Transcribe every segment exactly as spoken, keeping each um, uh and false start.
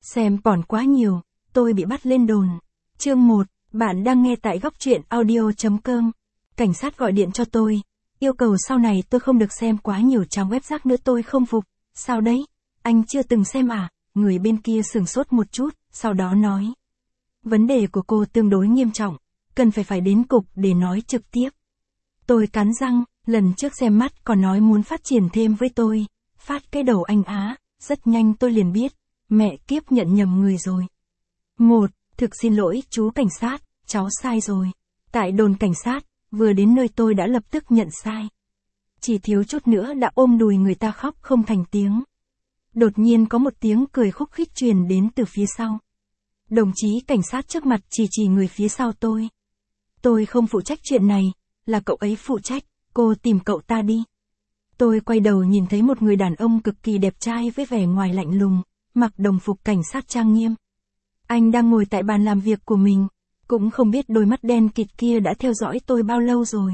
Xem porn quá nhiều, tôi bị bắt lên đồn. Chương một, bạn đang nghe tại góc truyện audio chấm com. Cảnh sát gọi điện cho tôi, yêu cầu sau này tôi không được xem quá nhiều trang web rác nữa, tôi không phục. Sao đấy? Anh chưa từng xem à? Người bên kia sửng sốt một chút, sau đó nói. Vấn đề của cô tương đối nghiêm trọng, cần phải phải đến cục để nói trực tiếp. Tôi cắn răng, lần trước xem mắt còn nói muốn phát triển thêm với tôi. Phát cái đầu anh á, rất nhanh tôi liền biết, mẹ kiếp nhận nhầm người rồi. Một, thực xin lỗi chú cảnh sát, cháu sai rồi. Tại đồn cảnh sát, vừa đến nơi tôi đã lập tức nhận sai. Chỉ thiếu chút nữa đã ôm đùi người ta khóc không thành tiếng. Đột nhiên có một tiếng cười khúc khích truyền đến từ phía sau. Đồng chí cảnh sát trước mặt chỉ chỉ người phía sau tôi. Tôi không phụ trách chuyện này, là cậu ấy phụ trách, cô tìm cậu ta đi. Tôi quay đầu nhìn thấy một người đàn ông cực kỳ đẹp trai với vẻ ngoài lạnh lùng, mặc đồng phục cảnh sát trang nghiêm. Anh đang ngồi tại bàn làm việc của mình, cũng không biết đôi mắt đen kịt kia đã theo dõi tôi bao lâu rồi.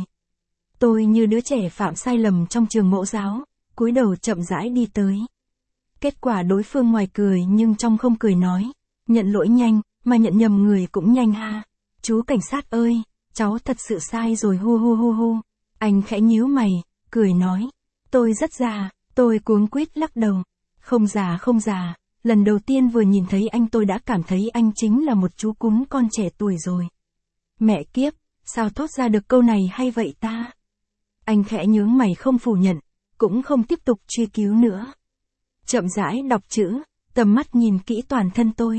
Tôi như đứa trẻ phạm sai lầm trong trường mẫu giáo, cúi đầu chậm rãi đi tới. Kết quả đối phương ngoài cười nhưng trong không cười nói, nhận lỗi nhanh, mà nhận nhầm người cũng nhanh ha. Chú cảnh sát ơi, cháu thật sự sai rồi hu hu hu hu. Anh khẽ nhíu mày, cười nói, tôi rất già, tôi cuống quýt lắc đầu. Không già không già, lần đầu tiên vừa nhìn thấy anh tôi đã cảm thấy anh chính là một chú cún con trẻ tuổi rồi. Mẹ kiếp, sao thốt ra được câu này hay vậy ta? Anh khẽ nhướng mày không phủ nhận, cũng không tiếp tục truy cứu nữa. Chậm rãi đọc chữ, tầm mắt nhìn kỹ toàn thân tôi.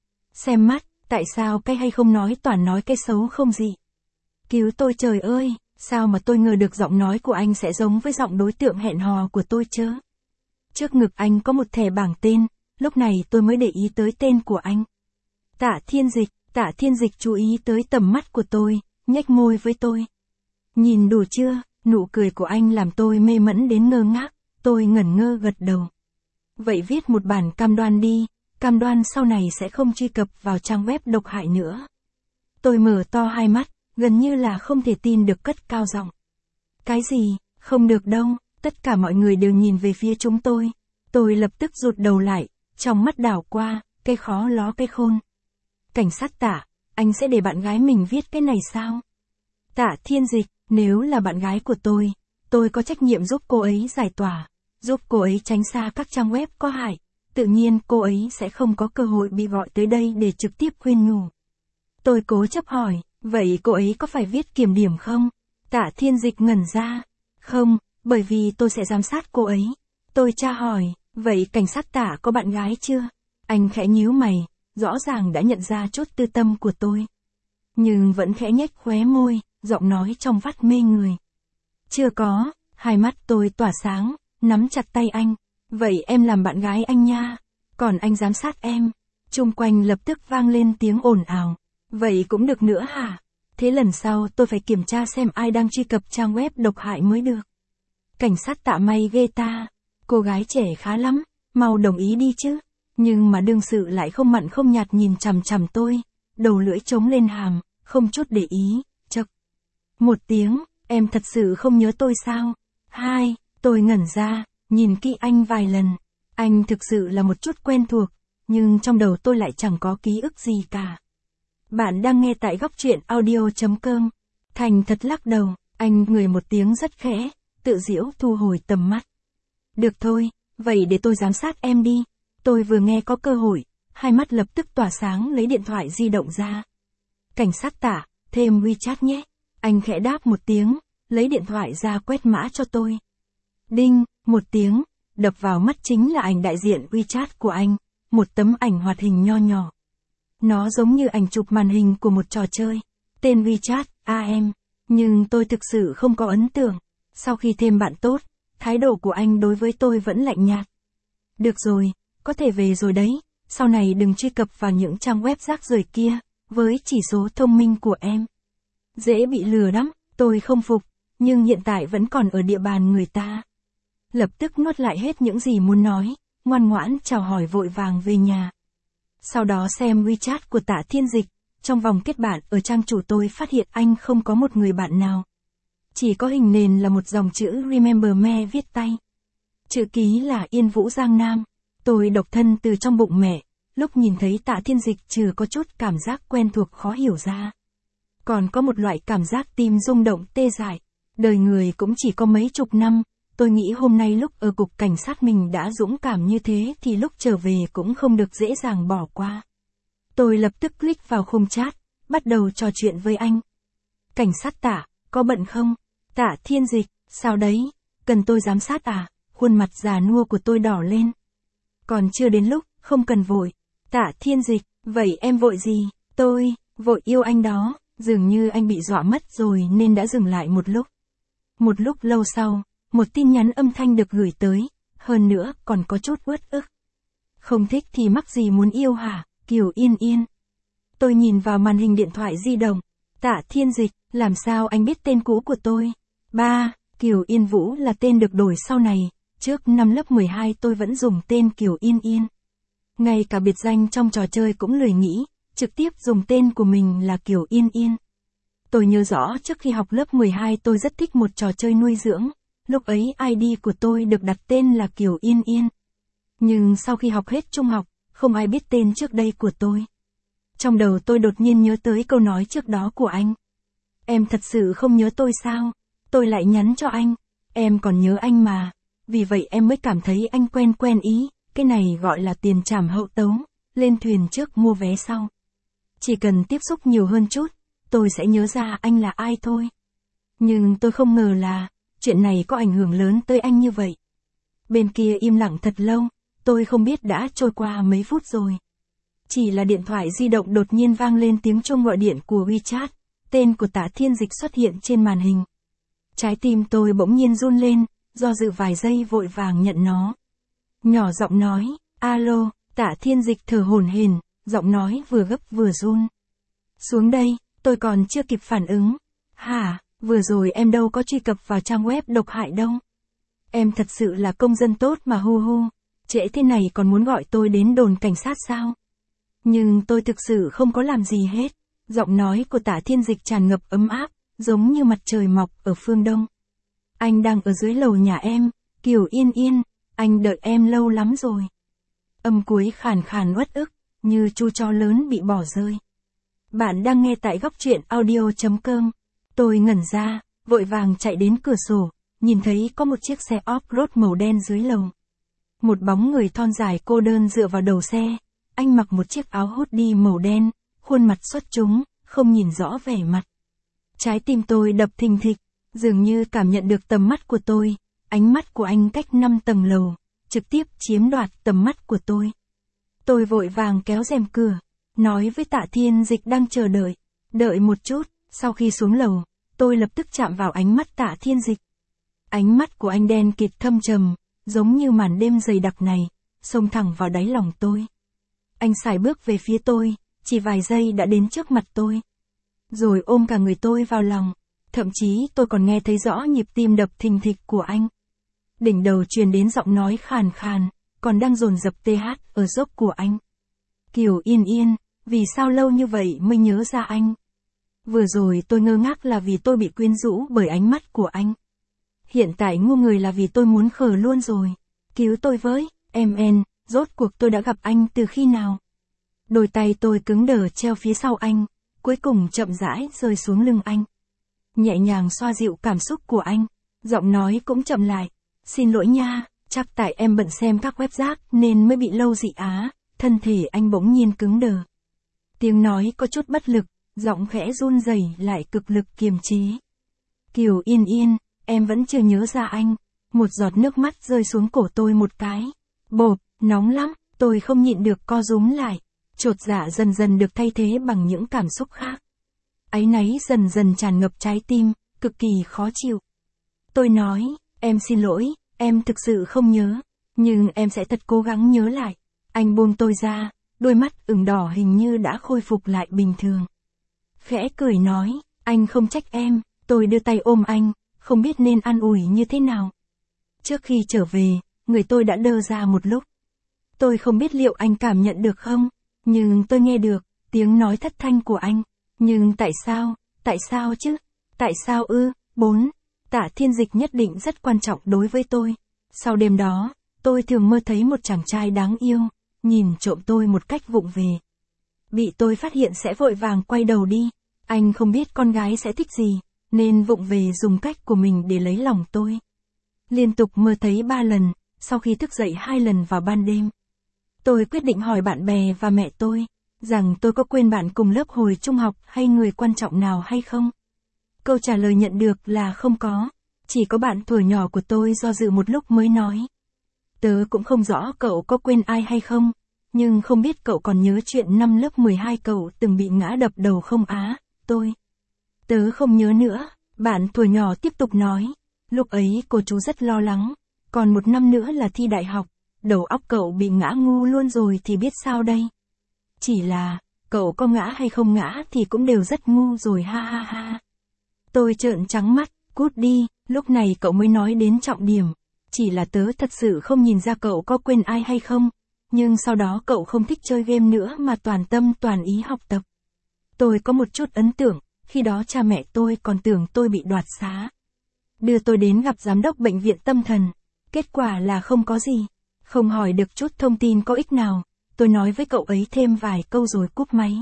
Xem mắt, tại sao cái hay không nói toàn nói cái xấu không gì. Cứu tôi trời ơi, sao mà tôi ngờ được giọng nói của anh sẽ giống với giọng đối tượng hẹn hò của tôi chớ. Trước ngực anh có một thẻ bảng tên, lúc này tôi mới để ý tới tên của anh. Tạ Thiên Dịch, Tạ Thiên Dịch chú ý tới tầm mắt của tôi, nhếch môi với tôi. Nhìn đủ chưa, nụ cười của anh làm tôi mê mẫn đến ngơ ngác, tôi ngẩn ngơ gật đầu. Vậy viết một bản cam đoan đi, cam đoan sau này sẽ không truy cập vào trang web độc hại nữa. Tôi mở to hai mắt, gần như là không thể tin được cất cao giọng. Cái gì, không được đâu, tất cả mọi người đều nhìn về phía chúng tôi. Tôi lập tức rụt đầu lại, trong mắt đảo qua, cái khó ló cái khôn. Cảnh sát Tạ, anh sẽ để bạn gái mình viết cái này sao? Tạ Thiên Dịch, nếu là bạn gái của tôi, tôi có trách nhiệm giúp cô ấy giải tỏa, giúp cô ấy tránh xa các trang web có hại. Tự nhiên cô ấy sẽ không có cơ hội bị gọi tới đây để trực tiếp khuyên nhủ. Tôi cố chấp hỏi, vậy cô ấy có phải viết kiểm điểm không? Tạ Thiên Dịch ngẩn ra. Không, bởi vì tôi sẽ giám sát cô ấy. Tôi tra hỏi, vậy cảnh sát Tạ có bạn gái chưa? Anh khẽ nhíu mày, rõ ràng đã nhận ra chút tư tâm của tôi. Nhưng vẫn khẽ nhếch khóe môi, giọng nói trong vắt mê người. Chưa có, hai mắt tôi tỏa sáng, nắm chặt tay anh. Vậy em làm bạn gái anh nha, còn anh giám sát em. Chung quanh lập tức vang lên tiếng ồn ào. Vậy cũng được nữa hả? Thế lần sau tôi phải kiểm tra xem ai đang truy cập trang web độc hại mới được. Cảnh sát Tạ may ghê ta. Cô gái trẻ khá lắm, mau đồng ý đi chứ. Nhưng mà đương sự lại không mặn không nhạt nhìn chằm chằm tôi, đầu lưỡi trống lên hàm, không chút để ý, chậc. Một tiếng, em thật sự không nhớ tôi sao? Hai, tôi ngẩn ra, nhìn kỹ anh vài lần. Anh thực sự là một chút quen thuộc, nhưng trong đầu tôi lại chẳng có ký ức gì cả. Bạn đang nghe tại góc truyện audio chấm com. Thành thật lắc đầu, anh ngửi một tiếng rất khẽ, tự giễu thu hồi tầm mắt. Được thôi, vậy để tôi giám sát em đi. Tôi vừa nghe có cơ hội, hai mắt lập tức tỏa sáng lấy điện thoại di động ra. Cảnh sát Tạ, thêm WeChat nhé. Anh khẽ đáp một tiếng, lấy điện thoại ra quét mã cho tôi. Đinh, một tiếng, đập vào mắt chính là ảnh đại diện WeChat của anh, một tấm ảnh hoạt hình nho nhỏ. Nó giống như ảnh chụp màn hình của một trò chơi, tên WeChat, a em, nhưng tôi thực sự không có ấn tượng. Sau khi thêm bạn tốt, thái độ của anh đối với tôi vẫn lạnh nhạt. Được rồi, có thể về rồi đấy, sau này đừng truy cập vào những trang web rác rưởi kia, với chỉ số thông minh của em. Dễ bị lừa lắm, tôi không phục, nhưng hiện tại vẫn còn ở địa bàn người ta. Lập tức nuốt lại hết những gì muốn nói, ngoan ngoãn chào hỏi vội vàng về nhà. Sau đó xem WeChat của Tạ Thiên Dịch, trong vòng kết bạn ở trang chủ tôi phát hiện anh không có một người bạn nào. Chỉ có hình nền là một dòng chữ Remember Me viết tay. Chữ ký là Yên Vũ Giang Nam, tôi độc thân từ trong bụng mẹ, lúc nhìn thấy Tạ Thiên Dịch trừ có chút cảm giác quen thuộc khó hiểu ra. Còn có một loại cảm giác tim rung động tê dại. Đời người cũng chỉ có mấy chục năm, tôi nghĩ hôm nay lúc ở cục cảnh sát mình đã dũng cảm như thế thì lúc trở về cũng không được dễ dàng bỏ qua. Tôi lập tức click vào khung chat, bắt đầu trò chuyện với anh. Cảnh sát Tạ, có bận không? Tạ Thiên Dịch, sao đấy? Cần tôi giám sát à? Khuôn mặt già nua của tôi đỏ lên. Còn chưa đến lúc, không cần vội. Tạ Thiên Dịch, vậy em vội gì? Tôi, vội yêu anh đó. Dường như anh bị dọa mất rồi nên đã dừng lại một lúc. Một lúc lâu sau, một tin nhắn âm thanh được gửi tới, hơn nữa còn có chút uất ức. Không thích thì mắc gì muốn yêu hả, Kiều Yên Yên. Tôi nhìn vào màn hình điện thoại di động. Tạ Thiên Dịch, làm sao anh biết tên cũ của tôi? Ba, Kiều Yên Vũ là tên được đổi sau này, trước năm lớp mười hai tôi vẫn dùng tên Kiều Yên Yên. Ngay cả biệt danh trong trò chơi cũng lười nghĩ, trực tiếp dùng tên của mình là Kiều Yên Yên. Tôi nhớ rõ trước khi học lớp mười hai tôi rất thích một trò chơi nuôi dưỡng, lúc ấy i đê của tôi được đặt tên là Kiều Yên Yên. Nhưng sau khi học hết trung học, không ai biết tên trước đây của tôi. Trong đầu tôi đột nhiên nhớ tới câu nói trước đó của anh. Em thật sự không nhớ tôi sao? Tôi lại nhắn cho anh. Em còn nhớ anh mà. Vì vậy em mới cảm thấy anh quen quen ý. Cái này gọi là tiền trảm hậu tấu. Lên thuyền trước mua vé sau. Chỉ cần tiếp xúc nhiều hơn chút, tôi sẽ nhớ ra anh là ai thôi. Nhưng tôi không ngờ là, chuyện này có ảnh hưởng lớn tới anh như vậy. Bên kia im lặng thật lâu, tôi không biết đã trôi qua mấy phút rồi. Chỉ là điện thoại di động đột nhiên vang lên tiếng chuông gọi điện của WeChat, tên của Tạ Thiên Dịch xuất hiện trên màn hình. Trái tim tôi bỗng nhiên run lên, do dự vài giây vội vàng nhận nó. Nhỏ giọng nói, alo, Tạ Thiên Dịch thở hổn hển, giọng nói vừa gấp vừa run. Xuống đây, tôi còn chưa kịp phản ứng. Hả, vừa rồi em đâu có truy cập vào trang web độc hại đâu. Em thật sự là công dân tốt mà hu hu, trễ thế này còn muốn gọi tôi đến đồn cảnh sát sao? Nhưng tôi thực sự không có làm gì hết. Giọng nói của Tạ Thiên Dịch tràn ngập ấm áp, giống như mặt trời mọc ở phương Đông. Anh đang ở dưới lầu nhà em, Kiều Yên Yên, anh đợi em lâu lắm rồi. Âm cuối khàn khàn uất ức, như chu chó lớn bị bỏ rơi. Bạn đang nghe tại góc truyện audio chấm com. Tôi ngẩn ra, vội vàng chạy đến cửa sổ, nhìn thấy có một chiếc xe off-road màu đen dưới lầu. Một bóng người thon dài cô đơn dựa vào đầu xe, anh mặc một chiếc áo hoodie màu đen, khuôn mặt xuất chúng, không nhìn rõ vẻ mặt. Trái tim tôi đập thình thịch, dường như cảm nhận được tầm mắt của tôi, ánh mắt của anh cách năm tầng lầu, trực tiếp chiếm đoạt tầm mắt của tôi. Tôi vội vàng kéo rèm cửa, nói với Tạ Thiên Dịch đang chờ đợi, đợi một chút, sau khi xuống lầu, tôi lập tức chạm vào ánh mắt Tạ Thiên Dịch. Ánh mắt của anh đen kịt thâm trầm, giống như màn đêm dày đặc này, xông thẳng vào đáy lòng tôi. Anh sải bước về phía tôi, chỉ vài giây đã đến trước mặt tôi. Rồi ôm cả người tôi vào lòng, thậm chí tôi còn nghe thấy rõ nhịp tim đập thình thịch của anh. Đỉnh đầu truyền đến giọng nói khàn khàn, còn đang dồn dập tê hát ở dốc của anh. Kiều Yên Yên, vì sao lâu như vậy mới nhớ ra anh? Vừa rồi tôi ngơ ngác là vì tôi bị quyến rũ bởi ánh mắt của anh. Hiện tại ngu người là vì tôi muốn khờ luôn rồi. Cứu tôi với, em en, rốt cuộc tôi đã gặp anh từ khi nào? Đôi tay tôi cứng đờ treo phía sau anh, cuối cùng chậm rãi rơi xuống lưng anh. Nhẹ nhàng xoa dịu cảm xúc của anh, giọng nói cũng chậm lại. Xin lỗi nha, chắc tại em bận xem các web rác nên mới bị lâu dị á. Thân thể anh bỗng nhiên cứng đờ. Tiếng nói có chút bất lực, giọng khẽ run rẩy lại cực lực kiềm chế. Kiều Yên Yên, em vẫn chưa nhớ ra anh. Một giọt nước mắt rơi xuống cổ tôi một cái. Bộp, nóng lắm, tôi không nhịn được co rúm lại. Chột dạ dần dần được thay thế bằng những cảm xúc khác. Áy náy dần dần tràn ngập trái tim, cực kỳ khó chịu. Tôi nói, em xin lỗi, em thực sự không nhớ, nhưng em sẽ thật cố gắng nhớ lại. Anh buông tôi ra, đôi mắt ửng đỏ hình như đã khôi phục lại bình thường. Khẽ cười nói, anh không trách em, tôi đưa tay ôm anh, không biết nên an ủi như thế nào. Trước khi trở về, người tôi đã đơ ra một lúc. Tôi không biết liệu anh cảm nhận được không, nhưng tôi nghe được, tiếng nói thất thanh của anh. Nhưng tại sao, tại sao chứ, tại sao ư, bốn, Tạ Thiên Dịch nhất định rất quan trọng đối với tôi. Sau đêm đó, tôi thường mơ thấy một chàng trai đáng yêu, nhìn trộm tôi một cách vụng về. Bị tôi phát hiện sẽ vội vàng quay đầu đi. Anh không biết con gái sẽ thích gì, nên vụng về dùng cách của mình để lấy lòng tôi. Liên tục mơ thấy ba lần, sau khi thức dậy hai lần vào ban đêm. Tôi quyết định hỏi bạn bè và mẹ tôi, rằng tôi có quên bạn cùng lớp hồi trung học hay người quan trọng nào hay không. Câu trả lời nhận được là không có, chỉ có bạn thuở nhỏ của tôi do dự một lúc mới nói. Tớ cũng không rõ cậu có quên ai hay không, nhưng không biết cậu còn nhớ chuyện năm lớp mười hai cậu từng bị ngã đập đầu không á, tôi. Tớ không nhớ nữa, bạn thuở nhỏ tiếp tục nói. Lúc ấy cô chú rất lo lắng, còn một năm nữa là thi đại học, đầu óc cậu bị ngã ngu luôn rồi thì biết sao đây. Chỉ là, cậu có ngã hay không ngã thì cũng đều rất ngu rồi ha ha ha. Tôi trợn trắng mắt, cút đi, lúc này cậu mới nói đến trọng điểm. Chỉ là tớ thật sự không nhìn ra cậu có quên ai hay không, nhưng sau đó cậu không thích chơi game nữa mà toàn tâm toàn ý học tập. Tôi có một chút ấn tượng, khi đó cha mẹ tôi còn tưởng tôi bị đoạt xá. Đưa tôi đến gặp giám đốc bệnh viện tâm thần, kết quả là không có gì, không hỏi được chút thông tin có ích nào, tôi nói với cậu ấy thêm vài câu rồi cúp máy.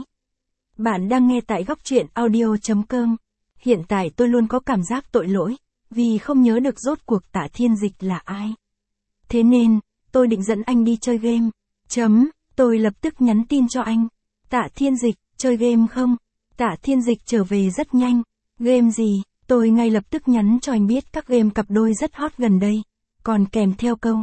Bạn đang nghe tại góc truyện audio chấm com. Hiện tại tôi luôn có cảm giác tội lỗi, vì không nhớ được rốt cuộc Tạ Thiên Dịch là ai. Thế nên, tôi định dẫn anh đi chơi game. Chấm, tôi lập tức nhắn tin cho anh. Tạ Thiên Dịch, chơi game không? Tạ Thiên Dịch trở về rất nhanh. Game gì? Tôi ngay lập tức nhắn cho anh biết các game cặp đôi rất hot gần đây. Còn kèm theo câu.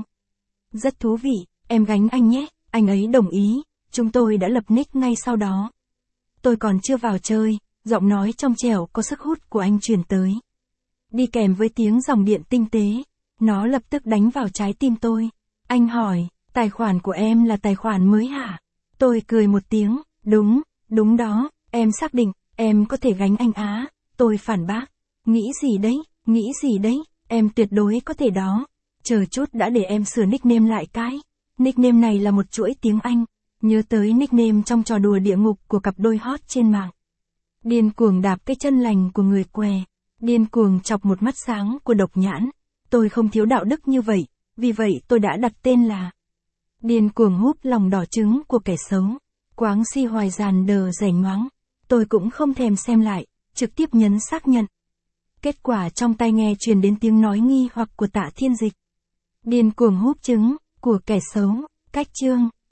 Rất thú vị, em gánh anh nhé. Anh ấy đồng ý. Chúng tôi đã lập nick ngay sau đó. Tôi còn chưa vào chơi, giọng nói trong trẻo có sức hút của anh truyền tới. Đi kèm với tiếng dòng điện tinh tế. Nó lập tức đánh vào trái tim tôi. Anh hỏi, tài khoản của em là tài khoản mới hả? Tôi cười một tiếng, đúng, đúng đó, em xác định, em có thể gánh anh á. Tôi phản bác, nghĩ gì đấy, nghĩ gì đấy, em tuyệt đối có thể đó. Chờ chút đã để em sửa nickname lại cái. Nickname này là một chuỗi tiếng Anh, nhớ tới nickname trong trò đùa địa ngục của cặp đôi hot trên mạng. Điên cuồng đạp cái chân lành của người què, điên cuồng chọc một mắt sáng của độc nhãn. Tôi không thiếu đạo đức như vậy, vì vậy tôi đã đặt tên là điên cuồng húp lòng đỏ trứng của kẻ xấu. Quáng si hoài giàn đờ rẻ ngoáng. Tôi cũng không thèm xem lại, trực tiếp nhấn xác nhận. Kết quả trong tai nghe truyền đến tiếng nói nghi hoặc của Tạ Thiên Dịch. Điên cuồng húp trứng của kẻ xấu, cách chương.